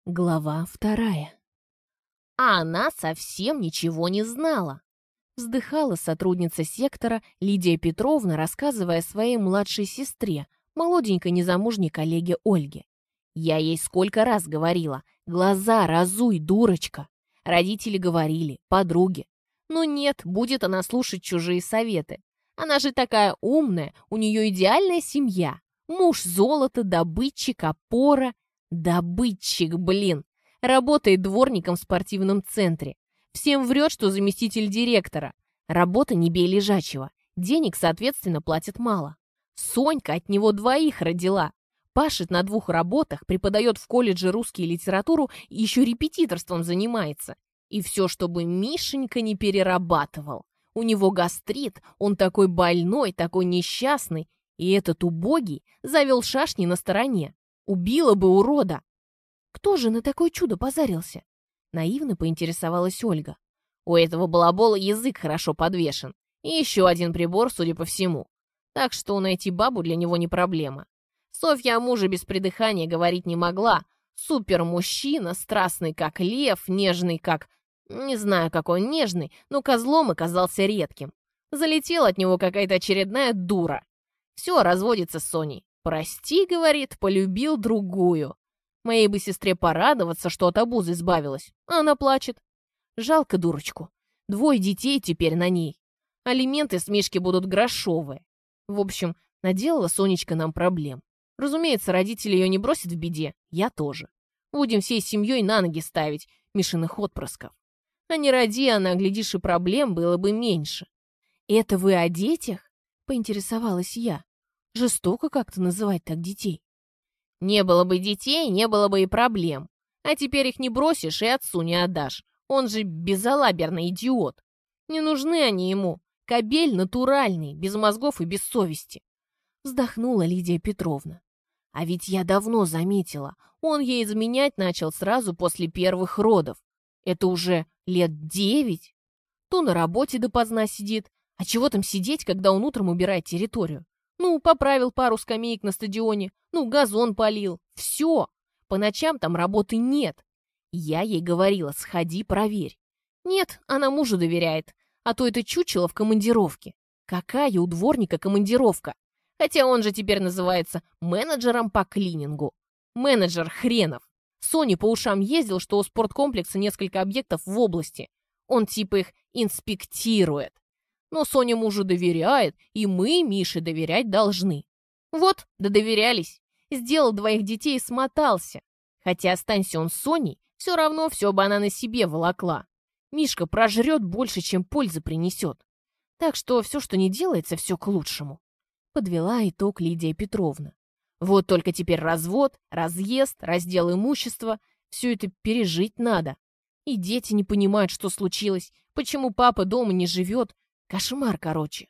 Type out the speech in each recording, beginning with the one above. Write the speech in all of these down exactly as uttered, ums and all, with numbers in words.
Глава вторая. А она совсем ничего не знала. Вздыхала сотрудница сектора Лидия Петровна, рассказывая своей младшей сестре, молоденькой незамужней коллеге Ольге. Я ей сколько раз говорила: глаза разуй, дурочка. Родители говорили, подруги. Но нет, будет она слушать чужие советы. Она же такая умная, у нее идеальная семья. Муж золото, добытчик, опора. Добытчик, блин. Работает дворником в спортивном центре. Всем врет, что заместитель директора. Работа не бей лежачего. Денег, соответственно, платят мало. Сонька от него двоих родила. Пашет на двух работах, преподает в колледже русский и литературу и еще репетиторством занимается. И все, чтобы Мишенька не перерабатывал. У него гастрит, он такой больной, такой несчастный. И этот убогий завел шашни на стороне. Убила бы урода. Кто же на такое чудо позарился? Наивно поинтересовалась Ольга. У этого балабола язык хорошо подвешен. И еще один прибор, судя по всему. Так что найти бабу для него не проблема. Софья о муже без придыхания говорить не могла. Супер-мужчина, страстный как лев, нежный как... Не знаю, какой он нежный, но козлом оказался редким. Залетела от него какая-то очередная дура. Все, разводится с Соней. «Прости, — говорит, — полюбил другую. Моей бы сестре порадоваться, что от обузы избавилась, а она плачет. Жалко дурочку. Двое детей теперь на ней. Алименты с Мишки будут грошовые. В общем, наделала Сонечка нам проблем. Разумеется, родители ее не бросят в беде, я тоже. Будем всей семьей на ноги ставить Мишиных отпрысков. А не роди она, глядишь, и проблем было бы меньше». «Это вы о детях?» — поинтересовалась я. Жестоко как-то называть так детей. Не было бы детей, не было бы и проблем. А теперь их не бросишь и отцу не отдашь. Он же безалаберный идиот. Не нужны они ему. Кобель натуральный, без мозгов и без совести. Вздохнула Лидия Петровна. А ведь я давно заметила, он ей изменять начал сразу после первых родов. Это уже лет девять. То на работе допоздна сидит. А чего там сидеть, когда он утром убирает территорию? Ну, поправил пару скамеек на стадионе, ну, газон полил. Все. По ночам там работы нет. Я ей говорила: сходи, проверь. Нет, она мужу доверяет. А то это чучело в командировке. Какая у дворника командировка? Хотя он же теперь называется менеджером по клинингу. Менеджер хренов. Соне по ушам ездил, что у спорткомплекса несколько объектов в области. Он типа их инспектирует. Но Соня мужу доверяет, и мы Мише доверять должны. Вот, да доверялись. Сделал двоих детей и смотался. Хотя останься он с Соней, все равно все бы она на себе волокла. Мишка прожрет больше, чем пользы принесет. Так что все, что не делается, все к лучшему. Подвела итог Лидия Петровна. Вот только теперь развод, разъезд, раздел имущества. Все это пережить надо. И дети не понимают, что случилось, почему папа дома не живет. Кошмар, короче.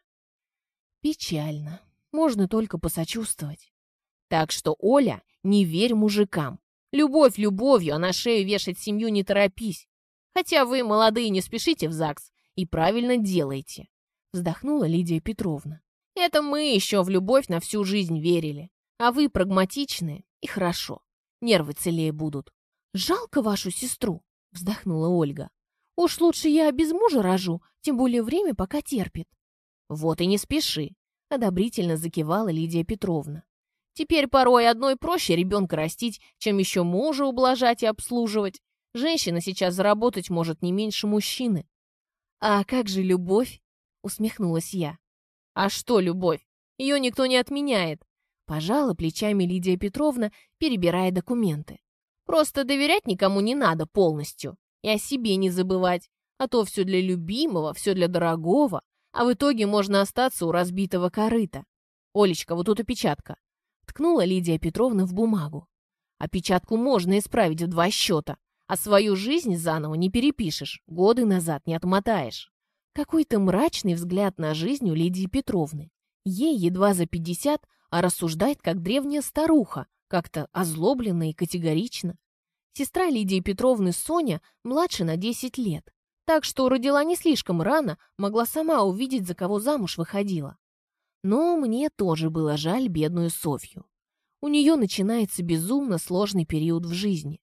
Печально. Можно только посочувствовать. Так что, Оля, не верь мужикам. Любовь любовью, а на шею вешать семью не торопись. Хотя вы, молодые, не спешите в ЗАГС и правильно делаете. Вздохнула Лидия Петровна. Это мы еще в любовь на всю жизнь верили. А вы прагматичные и хорошо. Нервы целее будут. Жалко вашу сестру, вздохнула Ольга. Уж лучше я без мужа рожу, тем более время пока терпит. Вот и не спеши, одобрительно закивала Лидия Петровна. Теперь порой одной проще ребенка растить, чем еще мужа ублажать и обслуживать. Женщина сейчас заработать может не меньше мужчины. А как же любовь? Усмехнулась я. А что любовь? Ее никто не отменяет. Пожала плечами Лидия Петровна, перебирая документы. Просто доверять никому не надо полностью. И о себе не забывать. А то все для любимого, все для дорогого. А в итоге можно остаться у разбитого корыта. Олечка, вот тут опечатка. Ткнула Лидия Петровна в бумагу. Опечатку можно исправить в два счета. А свою жизнь заново не перепишешь. Годы назад не отмотаешь. Какой-то мрачный взгляд на жизнь у Лидии Петровны. Ей едва за пятьдесят, а рассуждает как древняя старуха. Как-то озлобленно и категорично. Сестра Лидии Петровны Соня младше на десять лет, так что родила не слишком рано, могла сама увидеть, за кого замуж выходила. Но мне тоже было жаль бедную Софью. У нее начинается безумно сложный период в жизни.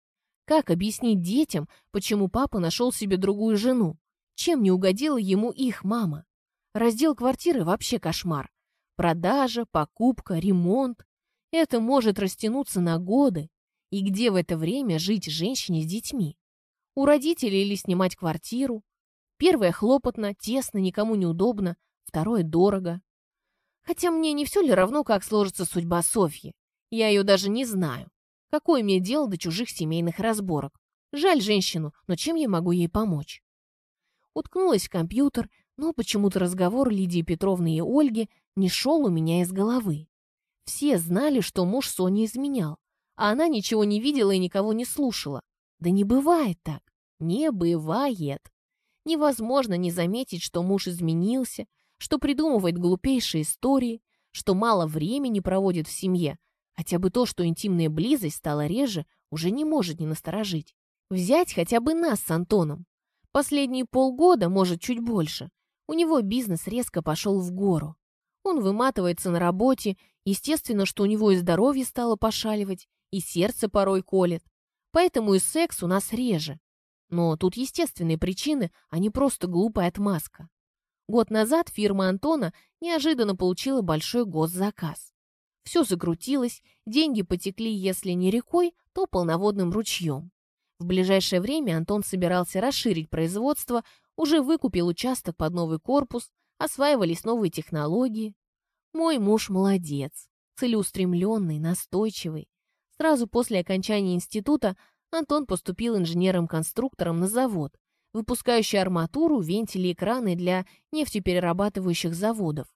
Как объяснить детям, почему папа нашел себе другую жену? Чем не угодила ему их мама? Раздел квартиры вообще кошмар. Продажа, покупка, ремонт. Это может растянуться на годы. И где в это время жить женщине с детьми? У родителей или снимать квартиру? Первое хлопотно, тесно, никому неудобно. Второе дорого. Хотя мне не все ли равно, как сложится судьба Софьи? Я ее даже не знаю. Какое мне дело до чужих семейных разборок? Жаль женщину, но чем я могу ей помочь? Уткнулась в компьютер, но почему-то разговор Лидии Петровны и Ольги не шел у меня из головы. Все знали, что муж Соне изменял, а она ничего не видела и никого не слушала. Да не бывает так. Не бывает. Невозможно не заметить, что муж изменился, что придумывает глупейшие истории, что мало времени проводит в семье. Хотя бы то, что интимная близость стала реже, уже не может не насторожить. Взять хотя бы нас с Антоном. Последние полгода, может, чуть больше, у него бизнес резко пошел в гору. Он выматывается на работе, естественно, что у него и здоровье стало пошаливать, и сердце порой колет. Поэтому и секс у нас реже. Но тут естественные причины, а не просто глупая отмазка. Год назад фирма Антона неожиданно получила большой госзаказ. Все закрутилось, деньги потекли, если не рекой, то полноводным ручьем. В ближайшее время Антон собирался расширить производство, уже выкупил участок под новый корпус, осваивались новые технологии. Мой муж молодец, целеустремленный, настойчивый. Сразу после окончания института Антон поступил инженером-конструктором на завод, выпускающий арматуру, вентили и краны для нефтеперерабатывающих заводов.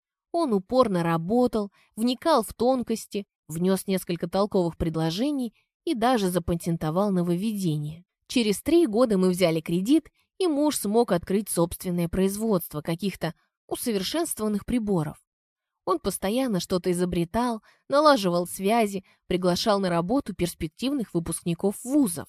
Он упорно работал, вникал в тонкости, внес несколько толковых предложений и даже запатентовал нововведение. Через три года мы взяли кредит, и муж смог открыть собственное производство каких-то усовершенствованных приборов. Он постоянно что-то изобретал, налаживал связи, приглашал на работу перспективных выпускников вузов.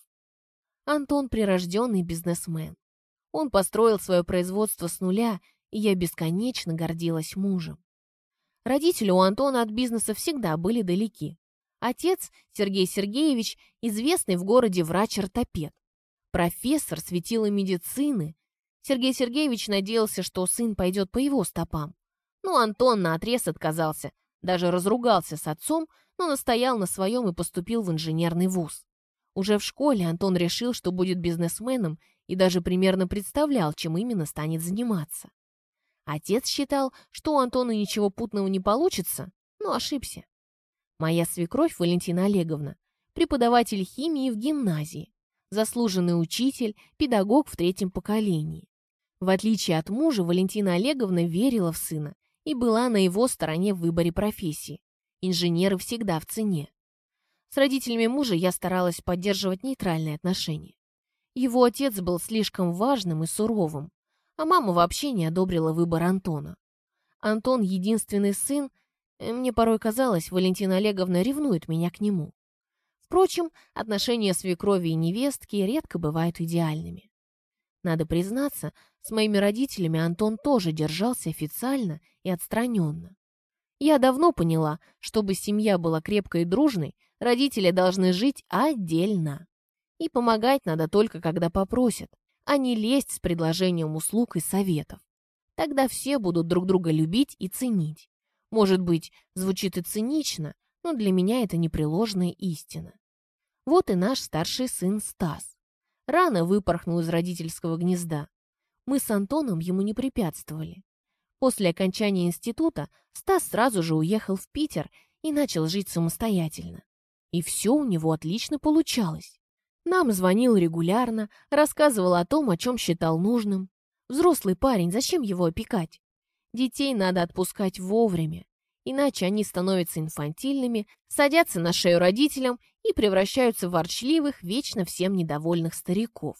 Антон прирожденный бизнесмен. Он построил свое производство с нуля, и я бесконечно гордилась мужем. Родители у Антона от бизнеса всегда были далеки. Отец, Сергей Сергеевич, известный в городе врач-ортопед. Профессор, светило медицины. Сергей Сергеевич надеялся, что сын пойдет по его стопам. Но Антон наотрез отказался, даже разругался с отцом, но настоял на своем и поступил в инженерный вуз. Уже в школе Антон решил, что будет бизнесменом, и даже примерно представлял, чем именно станет заниматься. Отец считал, что у Антона ничего путного не получится, но ошибся. Моя свекровь Валентина Олеговна, преподаватель химии в гимназии, заслуженный учитель, педагог в третьем поколении. В отличие от мужа, Валентина Олеговна верила в сына и была на его стороне в выборе профессии. Инженеры всегда в цене. С родителями мужа я старалась поддерживать нейтральные отношения. Его отец был слишком важным и суровым, а мама вообще не одобрила выбор Антона. Антон — единственный сын, мне порой казалось, Валентина Олеговна ревнует меня к нему. Впрочем, отношения свекрови и невестки редко бывают идеальными. Надо признаться, с моими родителями Антон тоже держался официально и отстраненно. Я давно поняла, чтобы семья была крепкой и дружной, родители должны жить отдельно. И помогать надо только, когда попросят, а не лезть с предложением услуг и советов. Тогда все будут друг друга любить и ценить. Может быть, звучит и цинично, но для меня это непреложная истина. Вот и наш старший сын Стас. Рано выпорхнул из родительского гнезда. Мы с Антоном ему не препятствовали. После окончания института Стас сразу же уехал в Питер и начал жить самостоятельно. И все у него отлично получалось. Нам звонил регулярно, рассказывал о том, о чем считал нужным. Взрослый парень, зачем его опекать? Детей надо отпускать вовремя, иначе они становятся инфантильными, садятся на шею родителям и превращаются в ворчливых, вечно всем недовольных стариков.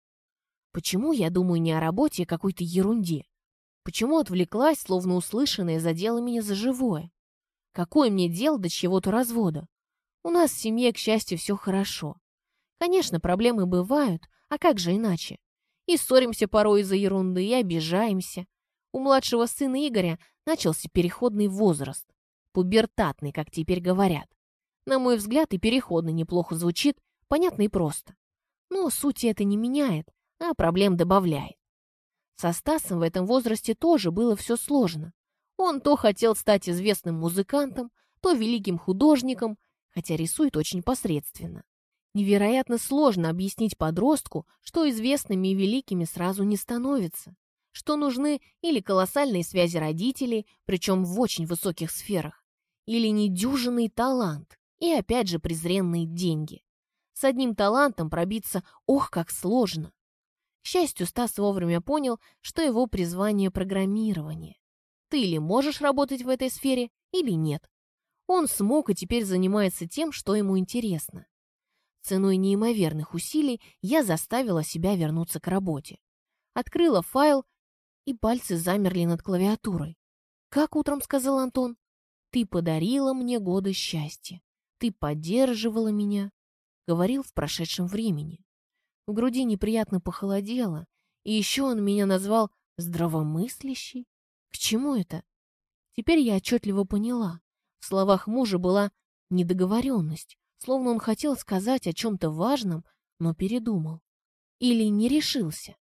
Почему я думаю не о работе, а какой-то ерунде? Почему отвлеклась, словно услышанное задело меня за живое? Какое мне дело до чьего-то развода? У нас в семье, к счастью, все хорошо. Конечно, проблемы бывают, а как же иначе? И ссоримся порой из-за ерунды, и обижаемся. У младшего сына Игоря начался переходный возраст. Пубертатный, как теперь говорят. На мой взгляд, и переходный неплохо звучит, Понятно и просто. Но сути это не меняет, а проблем добавляет. Со Стасом в этом возрасте тоже было все сложно. Он то хотел стать известным музыкантом, то великим художником, хотя рисует очень посредственно. Невероятно сложно объяснить подростку, что известными и великими сразу не становятся, что нужны или колоссальные связи родителей, причем в очень высоких сферах, или недюжинный талант и опять же презренные деньги. С одним талантом пробиться ох, как сложно. К счастью, Стас вовремя понял, что его призвание — программирование. Ты или можешь работать в этой сфере, или нет. Он смог и теперь занимается тем, что ему интересно. Ценой неимоверных усилий я заставила себя вернуться к работе. Открыла файл, и пальцы замерли над клавиатурой. «Как утром», — сказал Антон, — «ты подарила мне годы счастья. Ты поддерживала меня», — говорил в прошедшем времени. В груди неприятно похолодело, и еще он меня назвал здравомыслящей. К чему это? Теперь я отчетливо поняла. В словах мужа была недоговоренность, словно он хотел сказать о чем-то важном, но передумал. Или не решился.